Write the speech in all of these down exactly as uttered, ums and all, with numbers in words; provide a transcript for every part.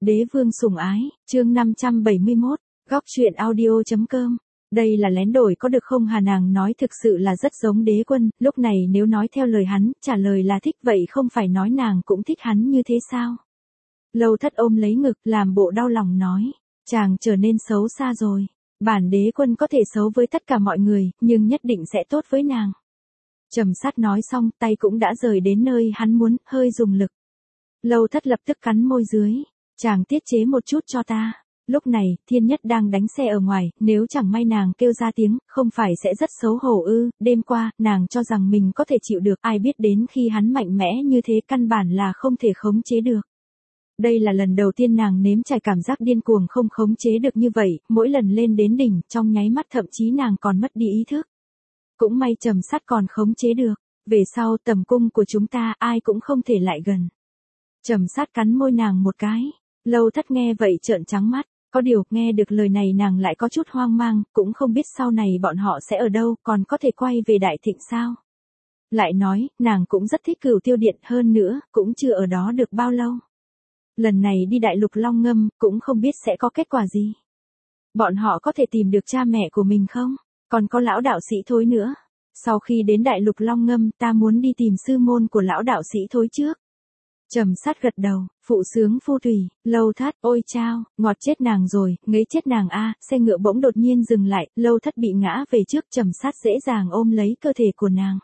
Đế vương sủng ái, chương năm trăm bảy mươi mốt, góc truyện audio.com. Đây là lén đổi có được không? Hà nàng nói thực sự là rất giống Đế Quân, lúc này nếu nói theo lời hắn, trả lời là thích vậy không phải nói nàng cũng thích hắn như thế sao? Lâu Thất ôm lấy ngực, làm bộ đau lòng nói, chàng trở nên xấu xa rồi. Bản Đế Quân có thể xấu với tất cả mọi người, nhưng nhất định sẽ tốt với nàng. Trầm Sát nói xong, tay cũng đã rời đến nơi hắn muốn, hơi dùng lực. Lâu Thất lập tức cắn môi dưới, chàng tiết chế một chút cho ta. Lúc này, Thiên Nhất đang đánh xe ở ngoài, nếu chẳng may nàng kêu ra tiếng, không phải sẽ rất xấu hổ ư? Đêm qua, nàng cho rằng mình có thể chịu được, ai biết đến khi hắn mạnh mẽ như thế căn bản là không thể khống chế được. Đây là lần đầu tiên nàng nếm trải cảm giác điên cuồng không khống chế được như vậy, mỗi lần lên đến đỉnh, trong nháy mắt thậm chí nàng còn mất đi ý thức. Cũng may Trầm Sát còn khống chế được, về sau tầm cung của chúng ta ai cũng không thể lại gần. Trầm Sát cắn môi nàng một cái, Lâu Thất nghe vậy trợn trắng mắt, có điều nghe được lời này nàng lại có chút hoang mang, cũng không biết sau này bọn họ sẽ ở đâu, còn có thể quay về Đại Thịnh sao. Lại nói, nàng cũng rất thích Cửu Tiêu Điện hơn nữa, cũng chưa ở đó được bao lâu. Lần này đi Đại Lục Long Ngâm, cũng không biết sẽ có kết quả gì. Bọn họ có thể tìm được cha mẹ của mình không? Còn có lão đạo sĩ Thối nữa. Sau khi đến Đại Lục Long Ngâm, ta muốn đi tìm sư môn của lão đạo sĩ Thối trước. Trầm Sát gật đầu, phụ sướng phu thủy, Lâu Thất, ôi chao, ngọt chết nàng rồi, ngấy chết nàng a. Xe ngựa bỗng đột nhiên dừng lại, Lâu Thất bị ngã về trước, Trầm Sát dễ dàng ôm lấy cơ thể của nàng.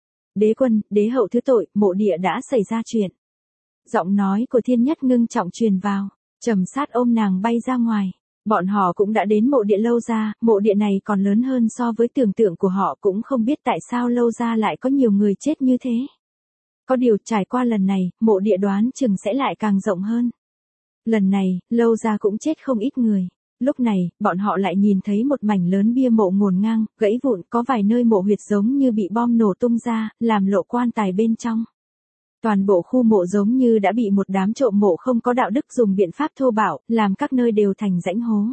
Đế Quân, đế hậu thứ tội, mộ địa đã xảy ra chuyện. Giọng nói của Thiên Nhất ngưng trọng truyền vào, Trầm Sát ôm nàng bay ra ngoài. Bọn họ cũng đã đến mộ địa Lâu gia, mộ địa này còn lớn hơn so với tưởng tượng của họ, cũng không biết tại sao Lâu gia lại có nhiều người chết như thế. Có điều trải qua lần này, mộ địa đoán chừng sẽ lại càng rộng hơn. Lần này, Lâu gia cũng chết không ít người. Lúc này, bọn họ lại nhìn thấy một mảnh lớn bia mộ ngổn ngang, gãy vụn, có vài nơi mộ huyệt giống như bị bom nổ tung ra, làm lộ quan tài bên trong. Toàn bộ khu mộ giống như đã bị một đám trộm mộ không có đạo đức dùng biện pháp thô bạo, làm các nơi đều thành rãnh hố.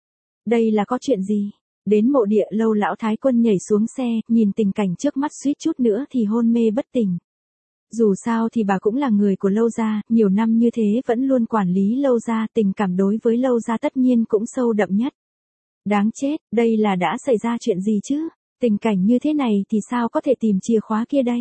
Đây là có chuyện gì? Đến mộ địa, Lâu lão thái quân nhảy xuống xe, nhìn tình cảnh trước mắt suýt chút nữa thì hôn mê bất tỉnh. Dù sao thì bà cũng là người của Lâu gia, nhiều năm như thế vẫn luôn quản lý Lâu gia, tình cảm đối với Lâu gia tất nhiên cũng sâu đậm nhất. Đáng chết, đây là đã xảy ra chuyện gì chứ? Tình cảnh như thế này thì sao có thể tìm chìa khóa kia đây?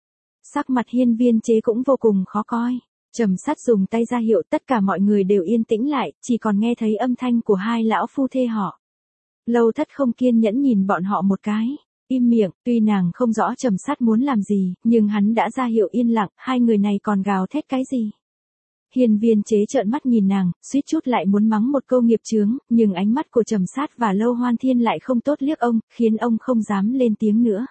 Sắc mặt Hiên Viên Chế cũng vô cùng khó coi. Trầm Sát dùng tay ra hiệu, tất cả mọi người đều yên tĩnh lại, chỉ còn nghe thấy âm thanh của hai lão phu thê họ. Lâu Thất không kiên nhẫn nhìn bọn họ một cái, im miệng, tuy nàng không rõ Trầm Sát muốn làm gì, nhưng hắn đã ra hiệu yên lặng, hai người này còn gào thét cái gì. Hiên Viên Chế trợn mắt nhìn nàng, suýt chút lại muốn mắng một câu nghiệp chướng, nhưng ánh mắt của Trầm Sát và Lâu Hoan Thiên lại không tốt liếc ông, khiến ông không dám lên tiếng nữa.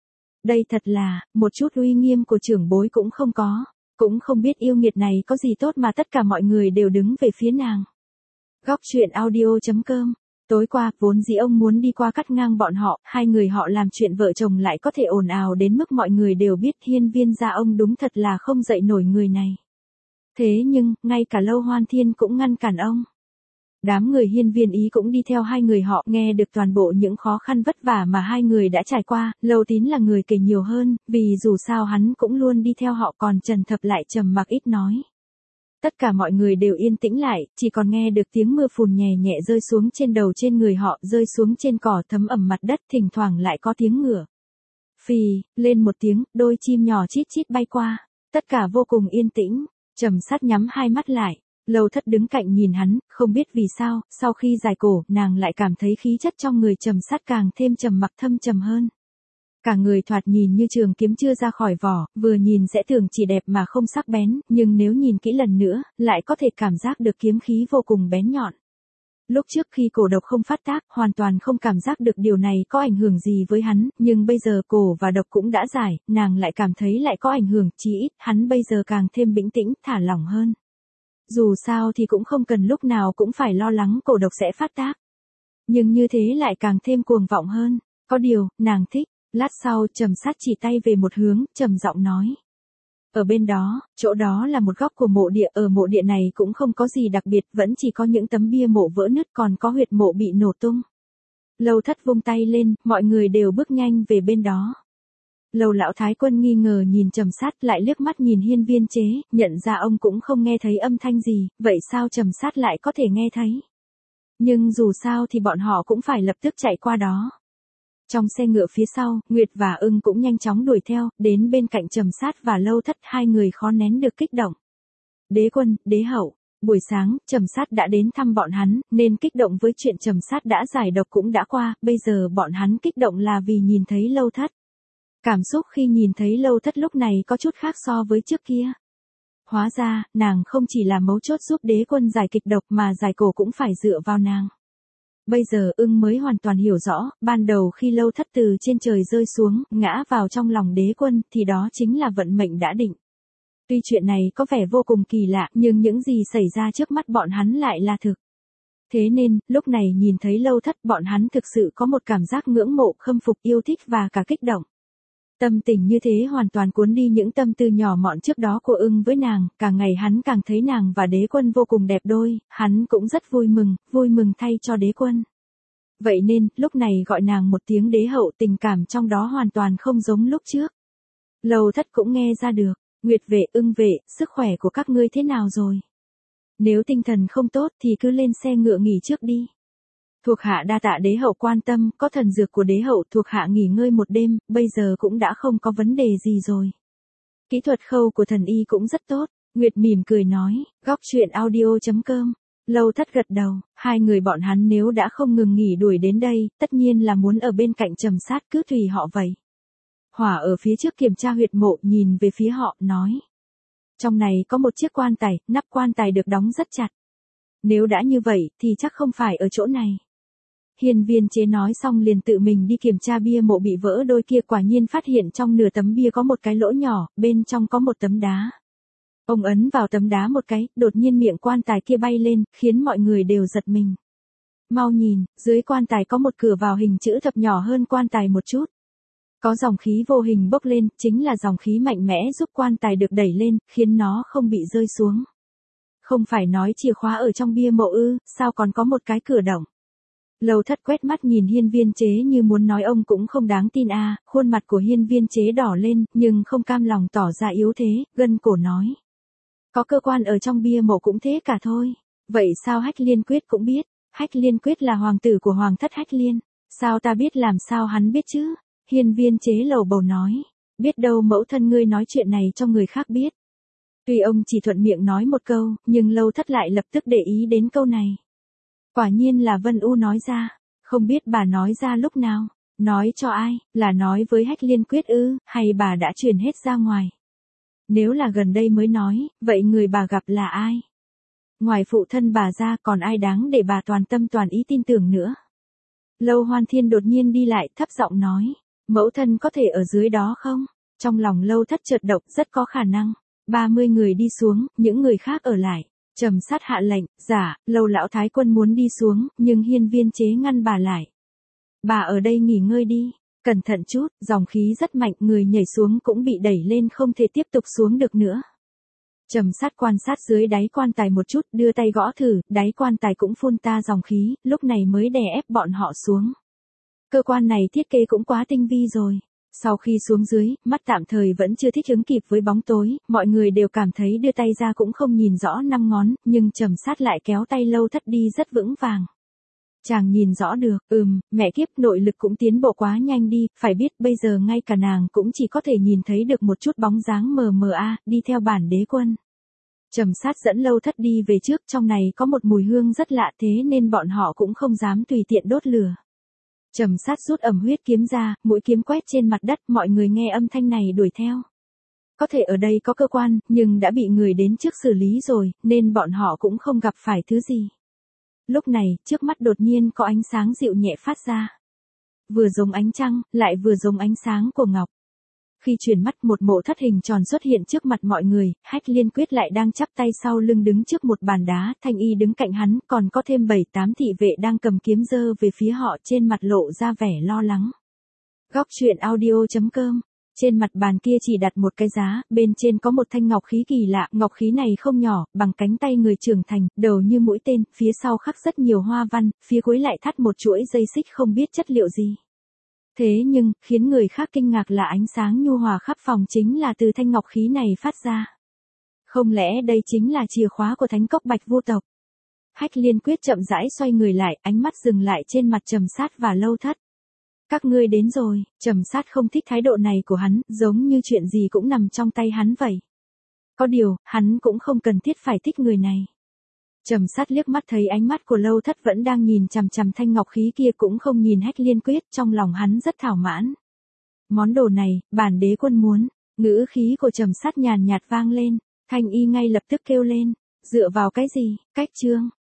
Đây thật là, một chút uy nghiêm của trưởng bối cũng không có, cũng không biết yêu nghiệt này có gì tốt mà tất cả mọi người đều đứng về phía nàng. Góc truyện audio.com. Tối qua, vốn dĩ ông muốn đi qua cắt ngang bọn họ, hai người họ làm chuyện vợ chồng lại có thể ồn ào đến mức mọi người đều biết Hiên Viên gia ông đúng thật là không dậy nổi người này. Thế nhưng, ngay cả Lâu Hoan Thiên cũng ngăn cản ông. Đám người Hiên Viên ý cũng đi theo hai người họ, nghe được toàn bộ những khó khăn vất vả mà hai người đã trải qua. Lâu Tín là người kể nhiều hơn, vì dù sao hắn cũng luôn đi theo họ, còn Trần Thập lại trầm mặc ít nói. Tất cả mọi người đều yên tĩnh lại, chỉ còn nghe được tiếng mưa phùn nhẹ nhẹ rơi xuống trên đầu trên người họ, rơi xuống trên cỏ thấm ẩm mặt đất, thỉnh thoảng lại có tiếng ngựa. Phì, lên một tiếng, đôi chim nhỏ chít chít bay qua, tất cả vô cùng yên tĩnh. Trầm Sát nhắm hai mắt lại. Lâu Thất đứng cạnh nhìn hắn, không biết vì sao, sau khi giải cổ, nàng lại cảm thấy khí chất trong người Trầm Sát càng thêm trầm mặc thâm trầm hơn. Cả người thoạt nhìn như trường kiếm chưa ra khỏi vỏ, vừa nhìn sẽ tưởng chỉ đẹp mà không sắc bén, nhưng nếu nhìn kỹ lần nữa, lại có thể cảm giác được kiếm khí vô cùng bén nhọn. Lúc trước khi cổ độc không phát tác, hoàn toàn không cảm giác được điều này có ảnh hưởng gì với hắn, nhưng bây giờ cổ và độc cũng đã giải, nàng lại cảm thấy lại có ảnh hưởng, chí ít, hắn bây giờ càng thêm bình tĩnh, thả lỏng hơn. Dù sao thì cũng không cần lúc nào cũng phải lo lắng cổ độc sẽ phát tác. Nhưng như thế lại càng thêm cuồng vọng hơn. Có điều, nàng thích. Lát sau, Trầm Sát chỉ tay về một hướng, trầm giọng nói. Ở bên đó, chỗ đó là một góc của mộ địa, ở mộ địa này cũng không có gì đặc biệt, vẫn chỉ có những tấm bia mộ vỡ nứt, còn có huyệt mộ bị nổ tung. Lâu Thất vung tay lên, mọi người đều bước nhanh về bên đó. Lầu lão thái quân nghi ngờ nhìn Trầm Sát, lại liếc mắt nhìn Hiên Viên Chế, nhận ra ông cũng không nghe thấy âm thanh gì, vậy sao Trầm Sát lại có thể nghe thấy? Nhưng dù sao thì bọn họ cũng phải lập tức chạy qua đó. Trong xe ngựa phía sau, Nguyệt và Ưng cũng nhanh chóng đuổi theo, đến bên cạnh Trầm Sát và Lâu Thất, hai người khó nén được kích động. Đế quân, đế hậu, buổi sáng, Trầm Sát đã đến thăm bọn hắn, nên kích động với chuyện Trầm Sát đã giải độc cũng đã qua, bây giờ bọn hắn kích động là vì nhìn thấy Lâu Thất. Cảm xúc khi nhìn thấy Lâu Thất lúc này có chút khác so với trước kia. Hóa ra, nàng không chỉ là mấu chốt giúp đế quân giải kịch độc mà giải cổ cũng phải dựa vào nàng. Bây giờ Ưng mới hoàn toàn hiểu rõ, ban đầu khi Lâu Thất từ trên trời rơi xuống, ngã vào trong lòng đế quân, thì đó chính là vận mệnh đã định. Tuy chuyện này có vẻ vô cùng kỳ lạ, nhưng những gì xảy ra trước mắt bọn hắn lại là thực. Thế nên, lúc này nhìn thấy Lâu Thất, bọn hắn thực sự có một cảm giác ngưỡng mộ, khâm phục, yêu thích và cả kích động. Tâm tình như thế hoàn toàn cuốn đi những tâm tư nhỏ mọn trước đó của Ưng với nàng, càng ngày hắn càng thấy nàng và đế quân vô cùng đẹp đôi, hắn cũng rất vui mừng, vui mừng thay cho đế quân. Vậy nên, lúc này gọi nàng một tiếng đế hậu, tình cảm trong đó hoàn toàn không giống lúc trước. Lâu Thất cũng nghe ra được, Nguyệt vệ, Ưng vệ, sức khỏe của các ngươi thế nào rồi? Nếu tinh thần không tốt thì cứ lên xe ngựa nghỉ trước đi. Thuộc hạ đa tạ đế hậu quan tâm, có thần dược của đế hậu, thuộc hạ nghỉ ngơi một đêm, bây giờ cũng đã không có vấn đề gì rồi. Kỹ thuật khâu của thần y cũng rất tốt, Nguyệt mỉm cười nói, góc truyện audio chấm com. Lâu Thất gật đầu, hai người bọn hắn nếu đã không ngừng nghỉ đuổi đến đây, tất nhiên là muốn ở bên cạnh Trầm Sát, cứ tùy họ vậy. Hỏa ở phía trước kiểm tra huyệt mộ, nhìn về phía họ, nói. Trong này có một chiếc quan tài, nắp quan tài được đóng rất chặt. Nếu đã như vậy, thì chắc không phải ở chỗ này. Hiên Viên Chế nói xong liền tự mình đi kiểm tra bia mộ bị vỡ đôi kia, quả nhiên phát hiện trong nửa tấm bia có một cái lỗ nhỏ, bên trong có một tấm đá. Ông ấn vào tấm đá một cái, đột nhiên miệng quan tài kia bay lên, khiến mọi người đều giật mình. Mau nhìn, dưới quan tài có một cửa vào hình chữ thập nhỏ hơn quan tài một chút. Có dòng khí vô hình bốc lên, chính là dòng khí mạnh mẽ giúp quan tài được đẩy lên, khiến nó không bị rơi xuống. Không phải nói chìa khóa ở trong bia mộ ư, sao còn có một cái cửa động. Lâu Thất quét mắt nhìn Hiên Viên Chế như muốn nói ông cũng không đáng tin a. À, khuôn mặt của Hiên Viên Chế đỏ lên, nhưng không cam lòng tỏ ra yếu thế, gân cổ nói. Có cơ quan ở trong bia mộ cũng thế cả thôi. Vậy sao Hách Liên Quyết cũng biết? Hách Liên Quyết là hoàng tử của hoàng thất Hách Liên. Sao ta biết, làm sao hắn biết chứ? Hiên Viên Chế lầu bầu nói. Biết đâu mẫu thân ngươi nói chuyện này cho người khác biết. Tuy ông chỉ thuận miệng nói một câu, nhưng Lâu Thất lại lập tức để ý đến câu này. Quả nhiên là Vân U nói ra. Không biết bà nói ra lúc nào? Nói cho ai? Là nói với Hách Liên Quyết ư, hay bà đã truyền hết ra ngoài? Nếu là gần đây mới nói, vậy người bà gặp là ai? Ngoài phụ thân bà ra còn ai đáng để bà toàn tâm toàn ý tin tưởng nữa? Lâu Hoan Thiên đột nhiên đi lại, thấp giọng nói. Mẫu thân có thể ở dưới đó không? Trong lòng Lâu Thất chợt động, rất có khả năng. ba mươi người đi xuống, những người khác ở lại. Trầm Sát hạ lệnh, dạ, Lâu lão thái quân muốn đi xuống, nhưng Hiên Viên Chế ngăn bà lại. Bà ở đây nghỉ ngơi đi, cẩn thận chút, dòng khí rất mạnh, người nhảy xuống cũng bị đẩy lên không thể tiếp tục xuống được nữa. Trầm Sát quan sát dưới đáy quan tài một chút, đưa tay gõ thử, đáy quan tài cũng phun ta dòng khí, lúc này mới đè ép bọn họ xuống. Cơ quan này thiết kế cũng quá tinh vi rồi. Sau khi xuống dưới, mắt tạm thời vẫn chưa thích ứng kịp với bóng tối, mọi người đều cảm thấy đưa tay ra cũng không nhìn rõ năm ngón, nhưng Trầm Sát lại kéo tay Lâu Thất đi rất vững vàng. Chàng nhìn rõ được, ừm, mẹ kiếp, nội lực cũng tiến bộ quá nhanh đi, phải biết bây giờ ngay cả nàng cũng chỉ có thể nhìn thấy được một chút bóng dáng mờ mờ a, đi theo bản đế quân. Trầm Sát dẫn Lâu Thất đi về trước, trong này có một mùi hương rất lạ, thế nên bọn họ cũng không dám tùy tiện đốt lửa. Trầm Sát rút ẩm huyết kiếm ra, mũi kiếm quét trên mặt đất, mọi người nghe âm thanh này đuổi theo. Có thể ở đây có cơ quan, nhưng đã bị người đến trước xử lý rồi, nên bọn họ cũng không gặp phải thứ gì. Lúc này, trước mắt đột nhiên có ánh sáng dịu nhẹ phát ra. Vừa giống ánh trăng, lại vừa giống ánh sáng của ngọc. Khi chuyển mắt, một mộ thất hình tròn xuất hiện trước mặt mọi người, Hách Liên Quyết lại đang chắp tay sau lưng đứng trước một bàn đá, Thanh Y đứng cạnh hắn, còn có thêm bảy tám thị vệ đang cầm kiếm giơ về phía họ, trên mặt lộ ra vẻ lo lắng. Góc truyện audio chấm com. Trên mặt bàn kia chỉ đặt một cái giá, bên trên có một thanh ngọc khí kỳ lạ, ngọc khí này không nhỏ, bằng cánh tay người trưởng thành, đầu như mũi tên, phía sau khắc rất nhiều hoa văn, phía cuối lại thắt một chuỗi dây xích không biết chất liệu gì. Thế nhưng, khiến người khác kinh ngạc là ánh sáng nhu hòa khắp phòng chính là từ thanh ngọc khí này phát ra. Không lẽ đây chính là chìa khóa của thánh cốc Bạch Vu tộc? Hách Liên Quyết chậm rãi xoay người lại, ánh mắt dừng lại trên mặt Trầm Sát và Lâu Thất. Các ngươi đến rồi. Trầm Sát không thích thái độ này của hắn, giống như chuyện gì cũng nằm trong tay hắn vậy. Có điều, hắn cũng không cần thiết phải thích người này. Trầm Sát liếc mắt thấy ánh mắt của Lâu Thất vẫn đang nhìn chằm chằm thanh ngọc khí kia, cũng không nhìn Hách Liên Quyết, trong lòng hắn rất thỏa mãn. Món đồ này, bản đế quân muốn. Ngữ khí của Trầm Sát nhàn nhạt vang lên, Thanh Y ngay lập tức kêu lên, dựa vào cái gì? Cách chương